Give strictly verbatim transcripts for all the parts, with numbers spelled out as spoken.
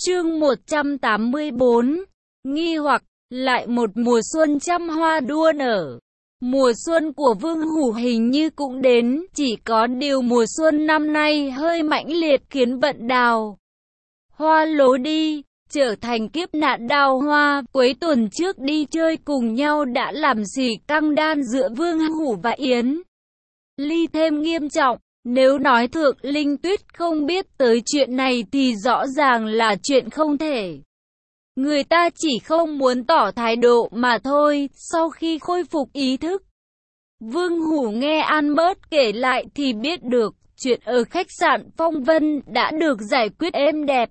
Chương một trăm tám mươi bốn. Nghi hoặc, lại một mùa xuân trăm hoa đua nở. Mùa xuân của Vương Hủ hình như cũng đến, chỉ có điều mùa xuân năm nay hơi mãnh liệt khiến vận đào hoa lố đi, trở thành kiếp nạn đào hoa. Cuối tuần trước đi chơi cùng nhau đã làm xì căng đan giữa Vương Hủ và Yến Ly thêm nghiêm trọng. Nếu nói Thượng Linh Tuyết không biết tới chuyện này thì rõ ràng là chuyện không thể. Người ta chỉ không muốn tỏ thái độ mà thôi. Sau khi khôi phục ý thức, Vương Hủ nghe Albert kể lại thì biết được chuyện ở khách sạn Phong Vân đã được giải quyết êm đẹp.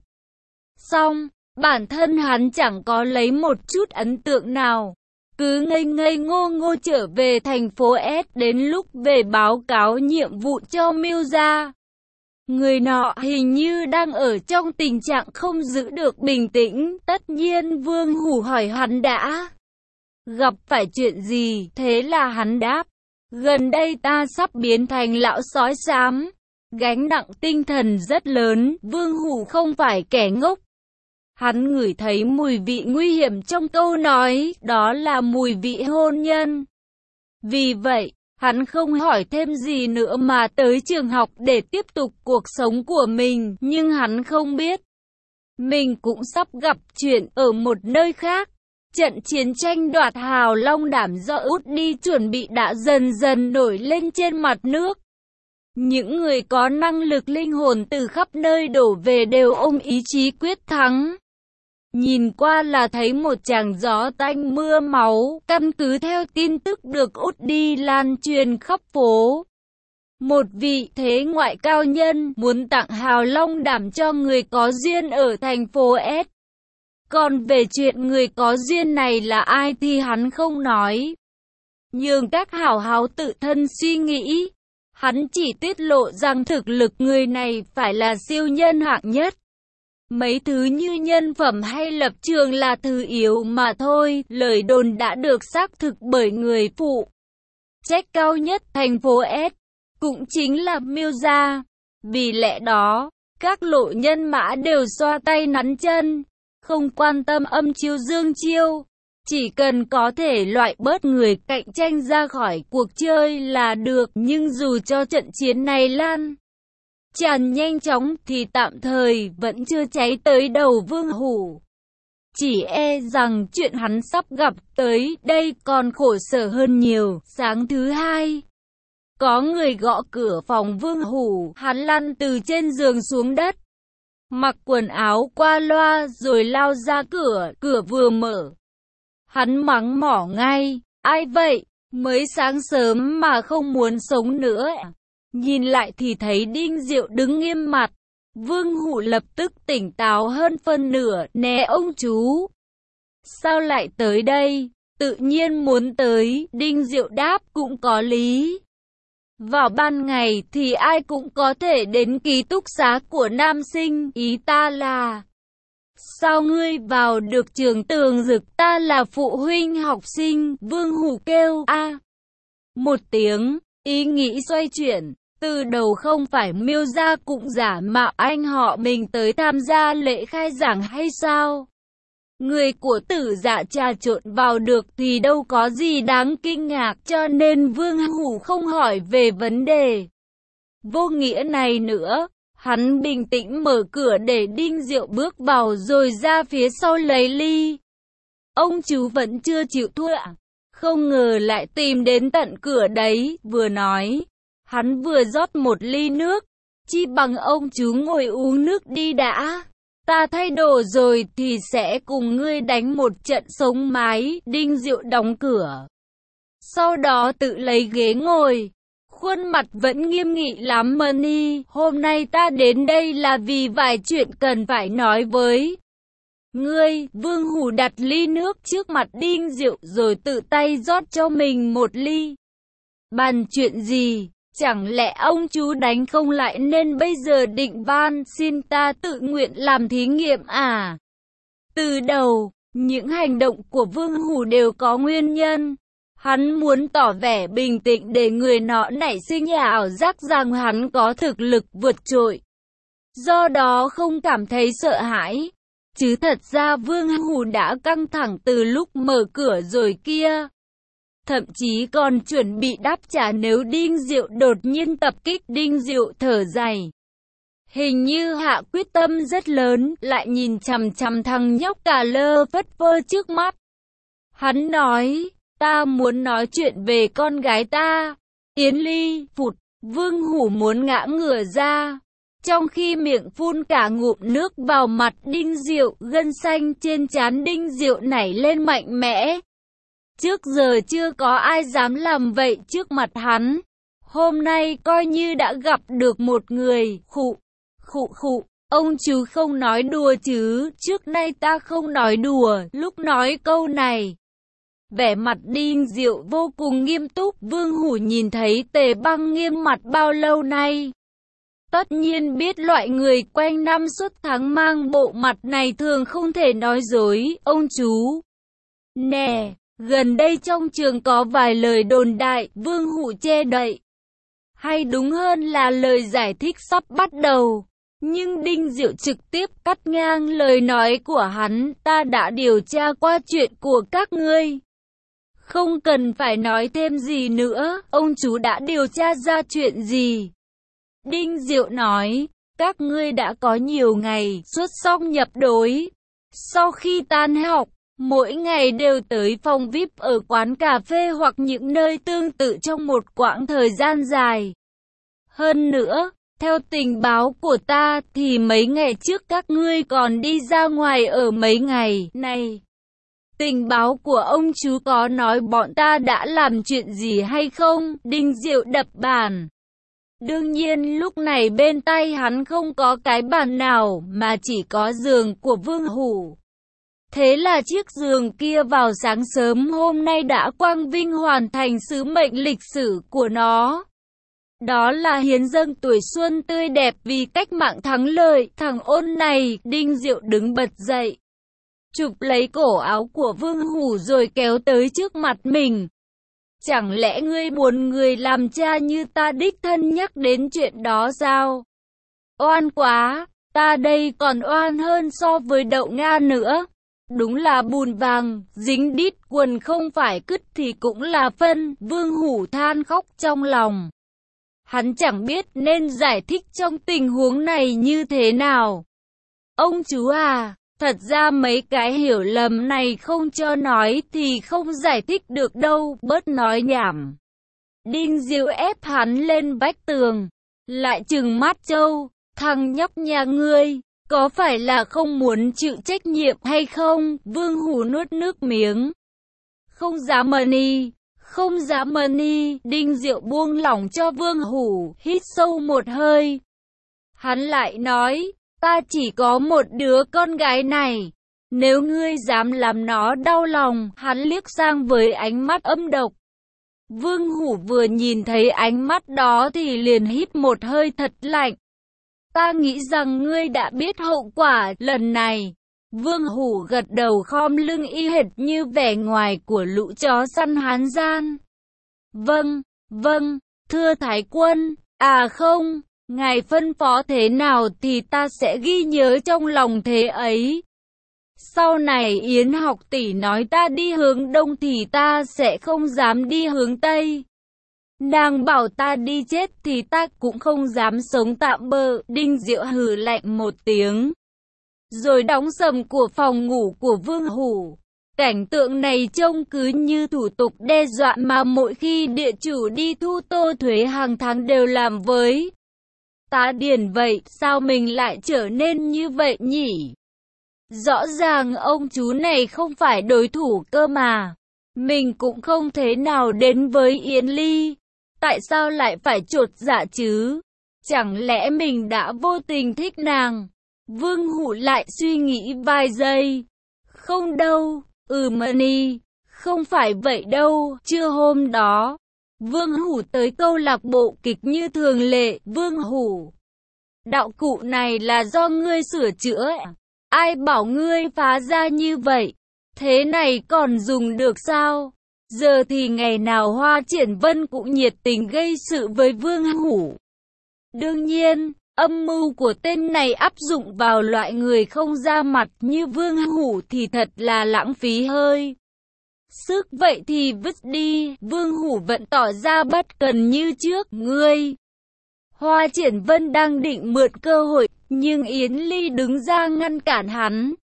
Xong, bản thân hắn chẳng có lấy một chút ấn tượng nào, cứ ngây ngây ngô ngô trở về thành phố S. Đến lúc về báo cáo nhiệm vụ cho Miêu gia, người nọ hình như đang ở trong tình trạng không giữ được bình tĩnh. Tất nhiên Vương Hủ hỏi hắn đã gặp phải chuyện gì, thế là hắn đáp: gần đây ta sắp biến thành lão sói xám, gánh nặng tinh thần rất lớn. Vương Hủ không phải kẻ ngốc. Hắn ngửi thấy mùi vị nguy hiểm trong câu nói, đó là mùi vị hôn nhân. Vì vậy, hắn không hỏi thêm gì nữa mà tới trường học để tiếp tục cuộc sống của mình. Nhưng hắn không biết, mình cũng sắp gặp chuyện ở một nơi khác. Trận chiến tranh đoạt hào long đảm do út đi chuẩn bị đã dần dần nổi lên trên mặt nước. Những người có năng lực linh hồn từ khắp nơi đổ về đều ôm ý chí quyết thắng. Nhìn qua là thấy một tràng gió tanh mưa máu. Căn cứ theo tin tức được út đi lan truyền khắp phố, một vị thế ngoại cao nhân muốn tặng hào long đảm cho người có duyên ở thành phố S. Còn về chuyện người có duyên này là ai thì hắn không nói, nhường các hảo háo tự thân suy nghĩ. Hắn chỉ tiết lộ rằng thực lực người này phải là siêu nhân hạng nhất. Mấy thứ như nhân phẩm hay lập trường là thứ yếu mà thôi. Lời đồn đã được xác thực bởi người phụ trách cao nhất thành phố S, cũng chính là Miêu gia. Vì lẽ đó, các lộ nhân mã đều xoa tay nắn chân, không quan tâm âm chiêu dương chiêu. Chỉ cần có thể loại bớt người cạnh tranh ra khỏi cuộc chơi là được. Nhưng dù cho trận chiến này lan tràn nhanh chóng thì tạm thời vẫn chưa cháy tới đầu Vương Hủ. Chỉ e rằng chuyện hắn sắp gặp tới đây còn khổ sở hơn nhiều. Sáng thứ hai, có người gõ cửa phòng Vương Hủ. Hắn lăn từ trên giường xuống đất, mặc quần áo qua loa rồi lao ra cửa. Cửa vừa mở, hắn mắng mỏ ngay: ai vậy? Mới sáng sớm mà không muốn sống nữa. Nhìn lại thì thấy Đinh Diệu đứng nghiêm mặt. Vương Hủ lập tức tỉnh táo hơn phân nửa. Nè ông chú, sao lại tới đây? Tự nhiên muốn tới. Đinh Diệu đáp: cũng có lý. Vào ban ngày thì ai cũng có thể đến ký túc xá của nam sinh. Ý ta là, sao ngươi vào được trường Tường Dực? Ta là phụ huynh học sinh. Vương Hủ kêu a một tiếng, ý nghĩ xoay chuyển. Từ đầu không phải Miêu gia cũng giả mạo anh họ mình tới tham gia lễ khai giảng hay sao? Người của Tử Dạ trà trộn vào được thì đâu có gì đáng kinh ngạc, cho nên Vương Hủ không hỏi về vấn đề vô nghĩa này nữa. Hắn bình tĩnh mở cửa để Đinh Diệu bước vào rồi ra phía sau lấy ly. Ông chú vẫn chưa chịu thua à? Không ngờ lại tìm đến tận cửa đấy. Vừa nói, hắn vừa rót một ly nước. Chi bằng ông chú ngồi uống nước đi đã. Ta thay đồ rồi thì sẽ cùng ngươi đánh một trận sống mái. Đinh Diệu đóng cửa, sau đó tự lấy ghế ngồi. Khuôn mặt vẫn nghiêm nghị lắm. Money, hôm nay ta đến đây là vì vài chuyện cần phải nói với ngươi. Vương Hủ đặt ly nước trước mặt Đinh Diệu rồi tự tay rót cho mình một ly. Bàn chuyện gì? Chẳng lẽ ông chú đánh không lại nên bây giờ định van xin ta tự nguyện làm thí nghiệm à? Từ đầu, những hành động của Vương Hủ đều có nguyên nhân. Hắn muốn tỏ vẻ bình tĩnh để người nọ nảy sinh ảo giác rằng hắn có thực lực vượt trội, do đó không cảm thấy sợ hãi. Chứ thật ra Vương Hủ đã căng thẳng từ lúc mở cửa rồi kia. Thậm chí còn chuẩn bị đáp trả nếu Đinh Diệu đột nhiên tập kích. Đinh Diệu thở dài. Hình như hạ quyết tâm rất lớn, lại nhìn chằm chằm thằng nhóc cà lơ phất phơ trước mắt. Hắn nói, ta muốn nói chuyện về con gái ta. Yến Ly, phụt, Vương Hủ muốn ngã ngửa ra. Trong khi miệng phun cả ngụm nước vào mặt Đinh Diệu, gân xanh trên trán Đinh Diệu nảy lên mạnh mẽ. Trước giờ chưa có ai dám làm vậy trước mặt hắn. Hôm nay coi như đã gặp được một người. Khụ, khụ khụ, ông chú không nói đùa chứ, trước nay ta không nói đùa. Lúc nói câu này, vẻ mặt Đinh Diệu vô cùng nghiêm túc. Vương Hủ nhìn thấy Tề Băng nghiêm mặt bao lâu nay, tất nhiên biết loại người quanh năm suốt tháng mang bộ mặt này thường không thể nói dối. Ông chú, nè, gần đây trong trường có vài lời đồn đại, Vương Hủ che đậy. Hay đúng hơn là lời giải thích sắp bắt đầu. Nhưng Đinh Diệu trực tiếp cắt ngang lời nói của hắn, ta đã điều tra qua chuyện của các ngươi. Không cần phải nói thêm gì nữa, ông chú đã điều tra ra chuyện gì? Đinh Diệu nói, các ngươi đã có nhiều ngày xuất xong nhập đối. Sau khi tan học, mỗi ngày đều tới phòng vi ai pi ở quán cà phê hoặc những nơi tương tự trong một quãng thời gian dài. Hơn nữa, theo tình báo của ta thì mấy ngày trước các ngươi còn đi ra ngoài ở mấy ngày này. Tình báo của ông chú có nói bọn ta đã làm chuyện gì hay không? Đinh Diệu đập bàn. Đương nhiên lúc này bên tay hắn không có cái bàn nào mà chỉ có giường của Vương Hủ. Thế là chiếc giường kia vào sáng sớm hôm nay đã quang vinh hoàn thành sứ mệnh lịch sử của nó. Đó là hiến dâng tuổi xuân tươi đẹp vì cách mạng thắng lợi. Thằng ôn này, Đinh Diệu đứng bật dậy, chụp lấy cổ áo của Vương Hủ rồi kéo tới trước mặt mình. Chẳng lẽ ngươi muốn người làm cha như ta đích thân nhắc đến chuyện đó sao? Oan quá, ta đây còn oan hơn so với đậu Nga nữa. Đúng là bùn vàng, dính đít quần không phải cứt thì cũng là phân. Vương Hủ than khóc trong lòng. Hắn chẳng biết nên giải thích trong tình huống này như thế nào. Ông chú à, thật ra mấy cái hiểu lầm này không cho nói thì không giải thích được đâu, bớt nói nhảm. Đinh Diệu ép hắn lên vách tường, lại trừng mắt trâu, thằng nhóc nhà ngươi, có phải là không muốn chịu trách nhiệm hay không? Vương Hủ nuốt nước miếng. Không dám mani, không dám mani. Đinh Diệu buông lỏng cho Vương Hủ, hít sâu một hơi. Hắn lại nói, ta chỉ có một đứa con gái này. Nếu ngươi dám làm nó đau lòng, hắn liếc sang với ánh mắt âm độc. Vương Hủ vừa nhìn thấy ánh mắt đó thì liền hít một hơi thật lạnh. Ta nghĩ rằng ngươi đã biết hậu quả lần này. Vương Hủ gật đầu khom lưng y hệt như vẻ ngoài của lũ chó săn Hán gian. Vâng, vâng, thưa Thái quân, à không, ngài phân phó thế nào thì ta sẽ ghi nhớ trong lòng thế ấy. Sau này Yến học tỷ nói ta đi hướng đông thì ta sẽ không dám đi hướng tây. Nàng bảo ta đi chết thì ta cũng không dám sống tạm bợ. Đinh Diệu hừ lạnh một tiếng, rồi đóng sầm của phòng ngủ của Vương Hủ. Cảnh tượng này trông cứ như thủ tục đe dọa mà mỗi khi địa chủ đi thu tô thuế hàng tháng đều làm với tá điền vậy, sao mình lại trở nên như vậy nhỉ? Rõ ràng ông chú này không phải đối thủ cơ mà. Mình cũng không thế nào đến với Yến Ly. Tại sao lại phải chột dạ chứ? Chẳng lẽ mình đã vô tình thích nàng? Vương Hủ lại suy nghĩ vài giây. Không đâu, ừ mani, không phải vậy đâu. Trưa hôm đó, Vương Hủ tới câu lạc bộ kịch như thường lệ. Vương Hủ, đạo cụ này là do ngươi sửa chữa. Ai bảo ngươi phá ra như vậy? Thế này còn dùng được sao? Giờ thì ngày nào Hoa Triển Vân cũng nhiệt tình gây sự với Vương Hủ. Đương nhiên, Âm mưu của tên này áp dụng vào loại người không ra mặt như Vương Hủ thì thật là lãng phí hơi sức, vậy thì vứt đi. Vương Hủ vẫn tỏ ra bất cần như trước. Ngươi! Hoa Triển Vân đang định mượn cơ hội, nhưng Yến Ly đứng ra ngăn cản hắn.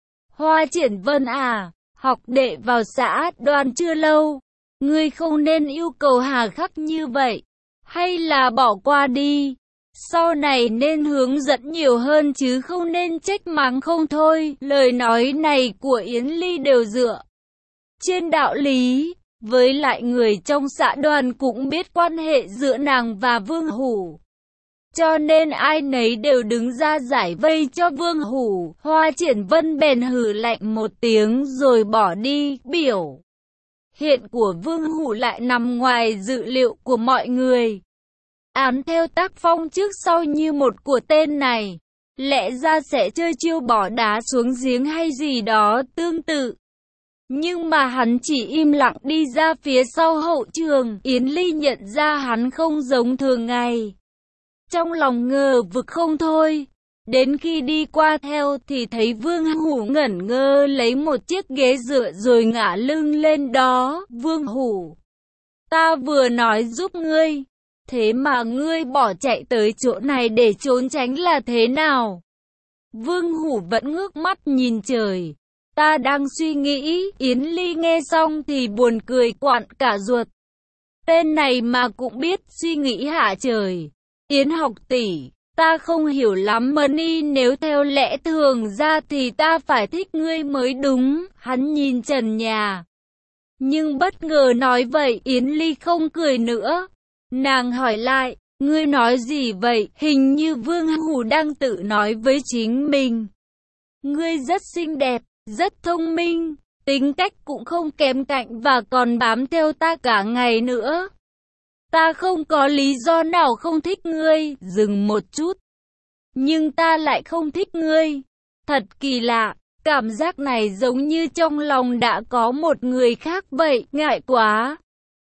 Hoa Triển Vân à, học đệ vào xã Đoàn chưa lâu, ngươi không nên yêu cầu hà khắc như vậy, hay là bỏ qua đi. Sau này nên hướng dẫn nhiều hơn chứ không nên trách mắng không thôi. Lời nói này của Yến Ly đều dựa trên đạo lý, với lại người trong xã Đoàn cũng biết quan hệ giữa nàng và Vương Hủ, cho nên ai nấy đều đứng ra giải vây cho Vương Hủ. Hoa Triển Vân bèn hừ lạnh một tiếng rồi bỏ đi. Biểu hiện của Vương Hủ lại nằm ngoài dự liệu của mọi người. Án theo tác phong trước sau như một của tên này, lẽ ra sẽ chơi chiêu bỏ đá xuống giếng hay gì đó tương tự. Nhưng mà hắn chỉ im lặng đi ra phía sau hậu trường. Yến Ly nhận ra hắn không giống thường ngày, trong lòng ngờ vực không thôi. Đến khi đi qua theo thì thấy Vương Hủ ngẩn ngơ lấy một chiếc ghế dựa rồi ngả lưng lên đó. Vương Hủ, ta vừa nói giúp ngươi, thế mà ngươi bỏ chạy tới chỗ này để trốn tránh là thế nào? Vương Hủ vẫn ngước mắt nhìn trời. Ta đang suy nghĩ. Yến Ly nghe xong thì buồn cười quặn cả ruột. Tên này mà cũng biết suy nghĩ hả trời. Yến học tỷ, ta không hiểu lắm Mani, nếu theo lẽ thường ra thì ta phải thích ngươi mới đúng. Hắn nhìn trần nhà, nhưng bất ngờ nói vậy. Yến Ly không cười nữa. Nàng hỏi lại, ngươi nói gì vậy? Hình như Vương Hủ đang tự nói với chính mình. Ngươi rất xinh đẹp, rất thông minh, tính cách cũng không kém cạnh và còn bám theo ta cả ngày nữa. Ta không có lý do nào không thích ngươi. Dừng một chút. Nhưng ta lại không thích ngươi. Thật kỳ lạ, cảm giác này giống như trong lòng đã có một người khác vậy. Ngại quá.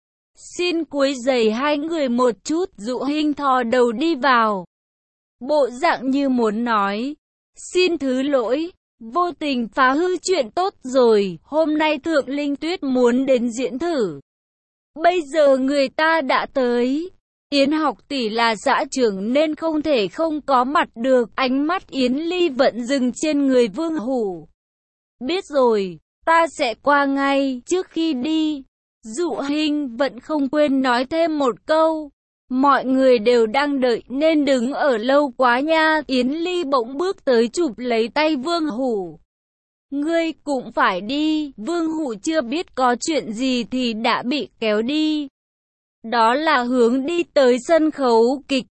Xin cúi giày hai người một chút. Dụ Hinh thò đầu đi vào, bộ dạng như muốn nói, xin thứ lỗi, vô tình phá hư chuyện tốt rồi. Hôm nay Thượng Linh Tuyết muốn đến diễn thử. Bây giờ người ta đã tới. Yến học tỷ là xã trưởng nên không thể không có mặt được. Ánh mắt Yến Ly vẫn dừng trên người Vương Hủ. Biết rồi, ta sẽ qua ngay. Trước khi đi, Dụ Hinh vẫn không quên nói thêm một câu. Mọi người đều đang đợi nên đứng ở lâu quá nha. Yến Ly bỗng bước tới chụp lấy tay Vương Hủ. Ngươi cũng phải đi. Vương Hủ chưa biết có chuyện gì thì đã bị kéo đi. Đó là hướng đi tới sân khấu kịch.